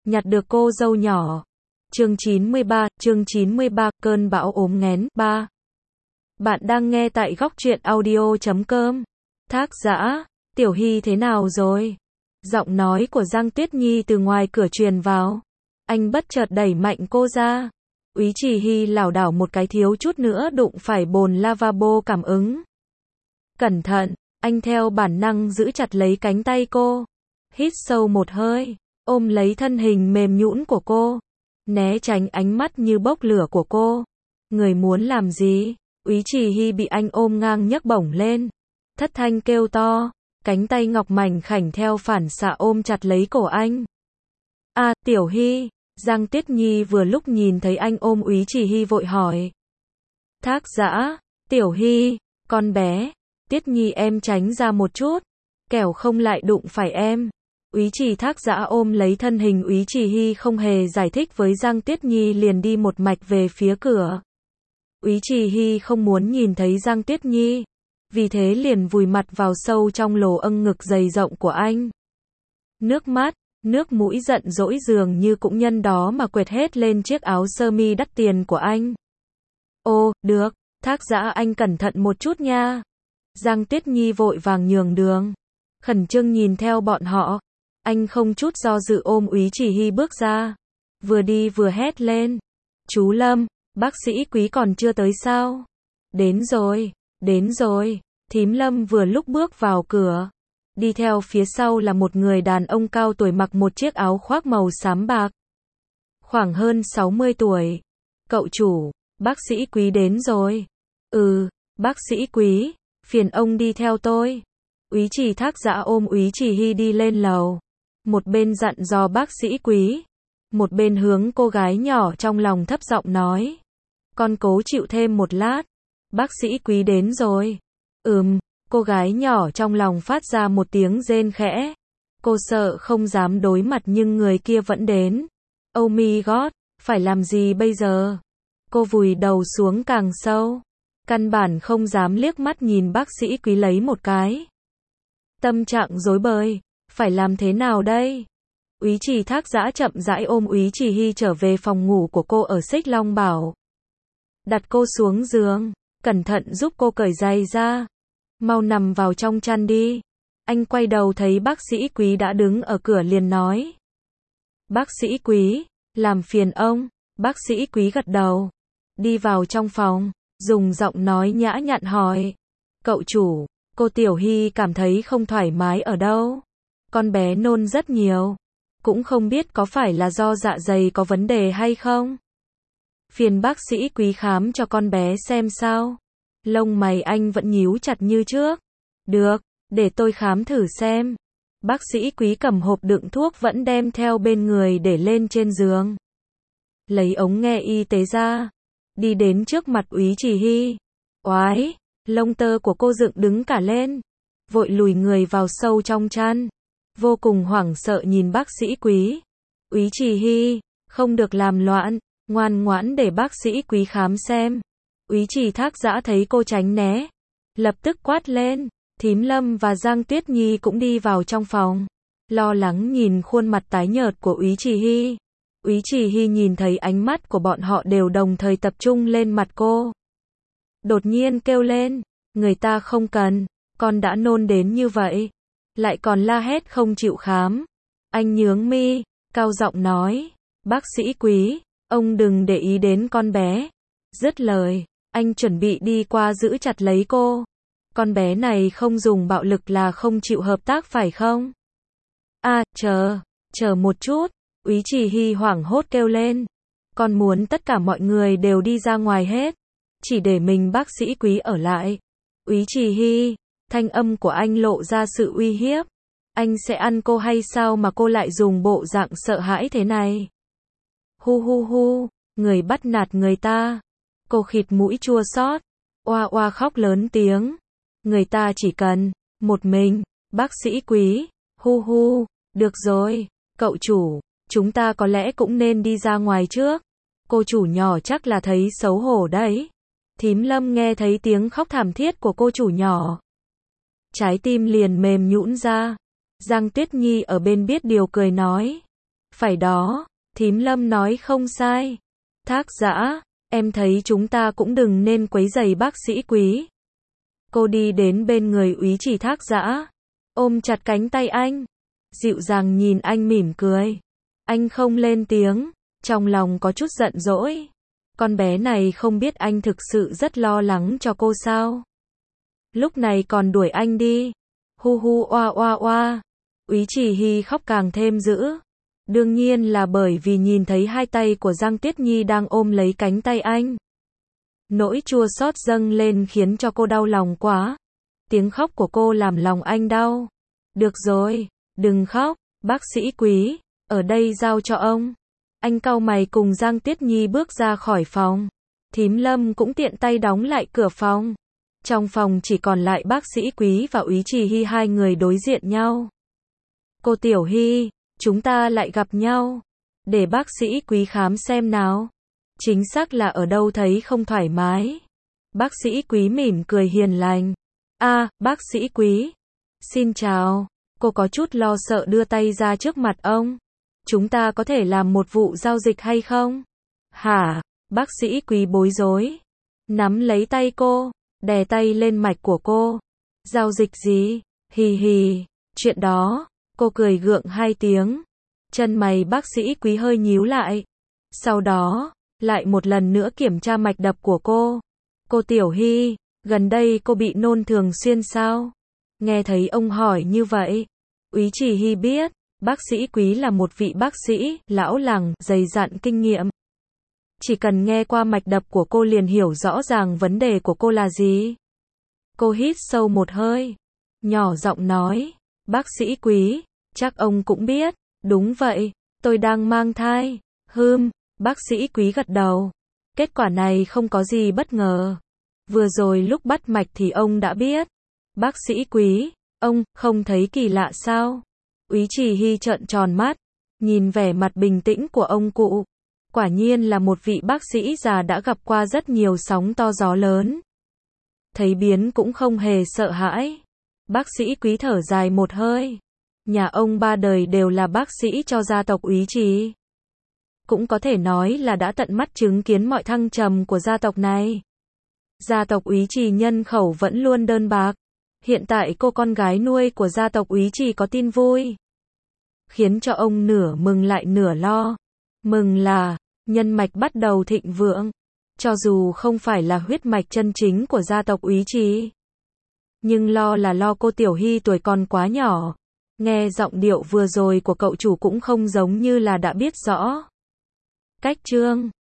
nhặt được cô dâu nhỏ. Chương 93, cơn bão ốm nghén, 3. Bạn đang nghe tại góc truyện audio.com. Thác Dã, Tiểu Hy thế nào rồi? Giọng nói của Giang Tuyết Nhi từ ngoài cửa truyền vào. Anh bất chợt đẩy mạnh cô ra. Úy Trì Hy lảo đảo một cái thiếu chút nữa đụng phải bồn lavabo cảm ứng. Cẩn thận, anh theo bản năng giữ chặt lấy cánh tay cô. Hít sâu một hơi, ôm lấy thân hình mềm nhũn của cô. Né tránh ánh mắt như bốc lửa của cô. Người muốn làm gì? Úy Trì Hy bị anh ôm ngang nhấc bổng lên. Thất thanh kêu to, cánh tay ngọc mảnh khảnh theo phản xạ ôm chặt lấy cổ anh. À, Tiểu Hy, Giang Tuyết Nhi vừa lúc nhìn thấy anh ôm Úy Trì Hy vội hỏi. Thác Dã, Tiểu Hy, con bé, Tuyết Nhi em tránh ra một chút, kẻo không lại đụng phải em. Úy Trì Thác Dã ôm lấy thân hình Úy Trì Hy không hề giải thích với Giang Tuyết Nhi liền đi một mạch về phía cửa. Úy Trì Hy không muốn nhìn thấy Giang Tuyết Nhi, vì thế liền vùi mặt vào sâu trong lồ âng ngực dày rộng của anh. Nước mắt, nước mũi giận dỗi dường như cũng nhân đó mà quệt hết lên chiếc áo sơ mi đắt tiền của anh. Ô, được, Thác Dã anh cẩn thận một chút nha. Giang Tuyết Nhi vội vàng nhường đường, khẩn trương nhìn theo bọn họ. Anh không chút do dự ôm Úy Trì Hy bước ra, vừa đi vừa hét lên. Chú Lâm, bác sĩ Quý còn chưa tới sao? Đến rồi, thím Lâm vừa lúc bước vào cửa. Đi theo phía sau là một người đàn ông cao tuổi mặc một chiếc áo khoác màu xám bạc. Khoảng hơn 60 tuổi. Cậu chủ, bác sĩ Quý đến rồi. Ừ, bác sĩ Quý, phiền ông đi theo tôi. Úy Trì Thác Dã ôm Úy Trì Hy đi lên lầu. Một bên dặn dò bác sĩ Quý, một bên hướng cô gái nhỏ trong lòng thấp giọng nói. Con cố chịu thêm một lát, bác sĩ Quý đến rồi. Cô gái nhỏ trong lòng phát ra một tiếng rên khẽ. Cô sợ không dám đối mặt nhưng người kia vẫn đến. Oh my god, phải làm gì bây giờ? Cô vùi đầu xuống càng sâu, căn bản không dám liếc mắt nhìn bác sĩ Quý lấy một cái. Tâm trạng rối bời, phải làm thế nào đây? Úy Trì Thác Dã chậm rãi ôm Úy Trì Hy trở về phòng ngủ của cô ở Xích Long Bảo. Đặt cô xuống giường, cẩn thận giúp cô cởi giày ra. Mau nằm vào trong chăn đi. Anh quay đầu thấy bác sĩ Quý đã đứng ở cửa liền nói. Bác sĩ Quý, làm phiền ông. Bác sĩ Quý gật đầu, đi vào trong phòng, dùng giọng nói nhã nhặn hỏi. Cậu chủ, cô Tiểu Hy cảm thấy không thoải mái ở đâu. Con bé nôn rất nhiều. Cũng không biết có phải là do dạ dày có vấn đề hay không. Phiền bác sĩ Quý khám cho con bé xem sao. Lông mày anh vẫn nhíu chặt như trước. Được, để tôi khám thử xem. Bác sĩ Quý cầm hộp đựng thuốc vẫn đem theo bên người để lên trên giường. Lấy ống nghe y tế ra, đi đến trước mặt Úy Trì Hy. Oái, lông tơ của cô dựng đứng cả lên. Vội lùi người vào sâu trong chăn, vô cùng hoảng sợ nhìn bác sĩ Quý. Úy Trì Hy, không được làm loạn, ngoan ngoãn để bác sĩ Quý khám xem. Úy Trì Thác Dã thấy cô tránh né, lập tức quát lên. Thím Lâm và Giang Tuyết Nhi cũng đi vào trong phòng, lo lắng nhìn khuôn mặt tái nhợt của Úy Trì Hy. Úy Trì Hy nhìn thấy ánh mắt của bọn họ đều đồng thời tập trung lên mặt cô. Đột nhiên kêu lên, người ta không cần, con đã nôn đến như vậy, lại còn la hét không chịu khám. Anh nhướng mi, cao giọng nói, bác sĩ Quý, ông đừng để ý đến con bé. Dứt lời, anh chuẩn bị đi qua giữ chặt lấy cô. Con bé này không dùng bạo lực là không chịu hợp tác phải không? À, chờ một chút. Úy Trì Hy hoảng hốt kêu lên. Con muốn tất cả mọi người đều đi ra ngoài hết, chỉ để mình bác sĩ Quý ở lại. Úy Trì Hy, thanh âm của anh lộ ra sự uy hiếp. Anh sẽ ăn cô hay sao mà cô lại dùng bộ dạng sợ hãi thế này? Hu, người bắt nạt người ta. Cô khịt mũi chua xót, oa oa khóc lớn tiếng. Người ta chỉ cần một mình, bác sĩ Quý. Hu, được rồi, cậu chủ, chúng ta có lẽ cũng nên đi ra ngoài trước. Cô chủ nhỏ chắc là thấy xấu hổ đấy. Thím Lâm nghe thấy tiếng khóc thảm thiết của cô chủ nhỏ, trái tim liền mềm nhũn ra. Giang Tuyết Nhi ở bên biết điều cười nói. Phải đó, thím Lâm nói không sai. Thác Dã, em thấy chúng ta cũng đừng nên quấy rầy bác sĩ Quý. Cô đi đến bên người Úy Chỉ Thác Dã, ôm chặt cánh tay anh, dịu dàng nhìn anh mỉm cười. Anh không lên tiếng, trong lòng có chút giận dỗi. Con bé này không biết anh thực sự rất lo lắng cho cô sao? Lúc này còn đuổi anh đi. Hu hu oa oa oa. Úy Chỉ Hy khóc càng thêm dữ. Đương nhiên là bởi vì nhìn thấy hai tay của Giang Tuyết Nhi đang ôm lấy cánh tay anh. Nỗi chua xót dâng lên khiến cho cô đau lòng quá. Tiếng khóc của cô làm lòng anh đau. Được rồi, đừng khóc, bác sĩ Quý, ở đây giao cho ông. Anh cau mày cùng Giang Tuyết Nhi bước ra khỏi phòng. Thím Lâm cũng tiện tay đóng lại cửa phòng. Trong phòng chỉ còn lại bác sĩ Quý và Úy Chỉ Hy hai người đối diện nhau. Cô Tiểu Hy, chúng ta lại gặp nhau. Để bác sĩ Quý khám xem nào. Chính xác là ở đâu thấy không thoải mái. Bác sĩ Quý mỉm cười hiền lành. Bác sĩ Quý. Xin chào. Cô có chút lo sợ đưa tay ra trước mặt ông. Chúng ta có thể làm một vụ giao dịch hay không? Hả? Bác sĩ Quý bối rối. Nắm lấy tay cô, đè tay lên mạch của cô. Giao dịch gì? Hì hì. Chuyện đó. Cô cười gượng hai tiếng. Chân mày bác sĩ Quý hơi nhíu lại. Sau đó, lại một lần nữa kiểm tra mạch đập của cô. Cô Tiểu Hy, gần đây cô bị nôn thường xuyên sao? Nghe thấy ông hỏi như vậy, Úy Chỉ Hy biết, bác sĩ Quý là một vị bác sĩ, lão làng, dày dặn kinh nghiệm. Chỉ cần nghe qua mạch đập của cô liền hiểu rõ ràng vấn đề của cô là gì. Cô hít sâu một hơi, nhỏ giọng nói, bác sĩ Quý, chắc ông cũng biết, đúng vậy, tôi đang mang thai. Bác sĩ Quý gật đầu. Kết quả này không có gì bất ngờ. Vừa rồi lúc bắt mạch thì ông đã biết. Bác sĩ Quý, ông không thấy kỳ lạ sao? Úy Chỉ Hy trợn tròn mắt, nhìn vẻ mặt bình tĩnh của ông cụ. Quả nhiên là một vị bác sĩ già đã gặp qua rất nhiều sóng to gió lớn. Thấy biến cũng không hề sợ hãi. Bác sĩ Quý thở dài một hơi. Nhà ông ba đời đều là bác sĩ cho gia tộc Úy Chỉ. Cũng có thể nói là đã tận mắt chứng kiến mọi thăng trầm của gia tộc này. Gia tộc Úy Chỉ nhân khẩu vẫn luôn đơn bạc. Hiện tại cô con gái nuôi của gia tộc Úy Chỉ có tin vui, khiến cho ông nửa mừng lại nửa lo. Mừng là, nhân mạch bắt đầu thịnh vượng. Cho dù không phải là huyết mạch chân chính của gia tộc Úy Chỉ. Nhưng lo là lo cô Tiểu Hy tuổi còn quá nhỏ. Nghe giọng điệu vừa rồi của cậu chủ cũng không giống như là đã biết rõ. Cách chương